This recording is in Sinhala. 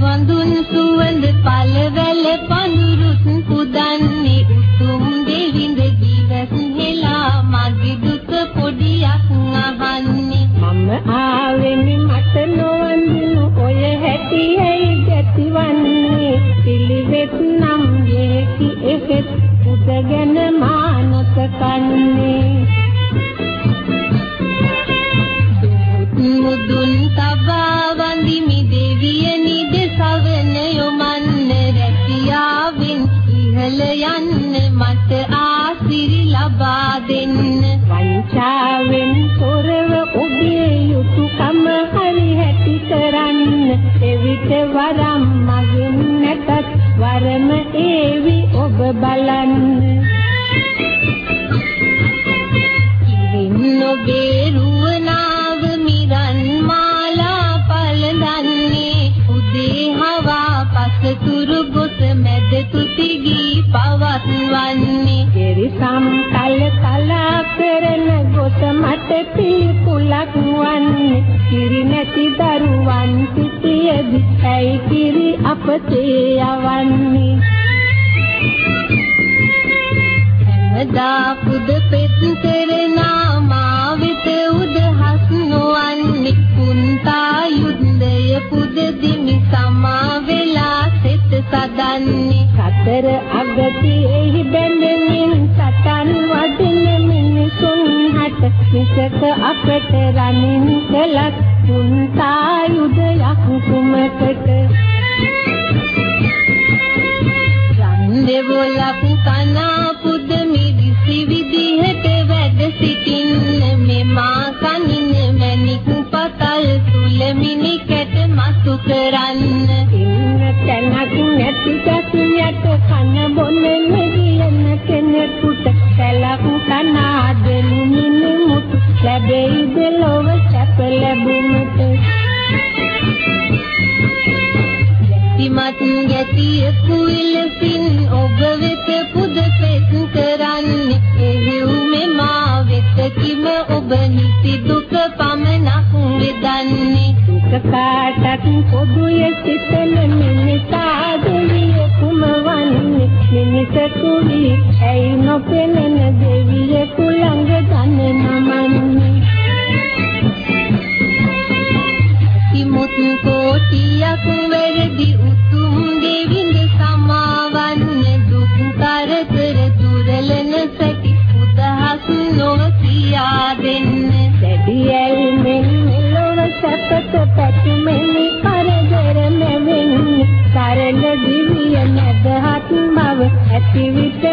වඳුන් සුවඳ පළවැල පඳුරුත් පුදන්නේ උතුම් දෙවිඳ දිවස් හෙලා මගේ දුක පොඩියක් අහන්නේ මම ආවෙමි මට නොවඳිනු ඔය හැටියි ගැතිවන්නේ පිළිවෙත් නම් යේකි එකෙත් උදගෙන මානත කන්නේ මුදුන් තබා වඳිමි දෙවියනි දෙසවන යොමන්න රැකියාවෙන් ඉහළ යන්න මට ආසිරි ලබා දෙන්න වංචාවෙන් තොරව ඔබේ යුතුයකම හරි හැටි කරන්න එවිට වරම් මගෙන් නැතත් වරම ඒවි ඔබ බලන්න නොබේ රුවනාව මිරන් මාලා පළඳන්නේ උදේ හවා පසතුරු ගොස මැද තුතිගී පවත්වන්නේ එරිසම් කල කලා කරන ගොස මට පිළිකුලක් වන්නේ කිරි නැති දරුවන් සිටියදි ඇයි කිරි අපතේ යවන්නේ හැමදා පුද පෙත් කරනා මා වෙත උදහස් නොවන්නේ කුන්තා යුද්ධය පුද දිමි සමා වෙලා සෙත සදන්නේ සතර අගතියෙහි බැඳෙමින් සතන් වදින මිනිසුන් හට මිසක අපට රනින් කළත් කුන්තා යුද්ධයක් කුමකට දෙවොලක් කනා පුද මිදිසි විදිහට වැඩ සිටින්න මෙමා කනින මැණික් පතල් තුල මිනි කැට මසු කරන්න ඉන්න තැනක් නැති ගැසියට කන බොන නෙදියන කෙනෙකුට සැලක් කනා දෙනු මිනිමුතු ලැබෙයිද ලොව සැප ලැබුමට මත් ගැතිය කුයිලසින් ඔබ වෙත පුද පෙත් කරන්නේ එහෙව් මෙමා වෙත කිම ඔබ නිසි දුක පමණක් වෙදන්නේ දුක කාටත් පොදුය සිතන මිනිසා දෙවිය කුමවන්නේ මිනිසෙකු වී ඇයි නොපෙනෙන දෙවියෙකු ළඟ ගන්න නමන්නේ කිමුත් කෝටියක් වැරදි උතුම් දෙවිඳ සමාවන්න දුක් කරදර දුරලන සැටි උදහස් නොව කියා දෙන්න දැඩියල් මෙන් මෙලොව සැපත පැතුමෙනි කරදර මෙවෙන්නේ සරල දිවිය නැදහත් බව ඇති විට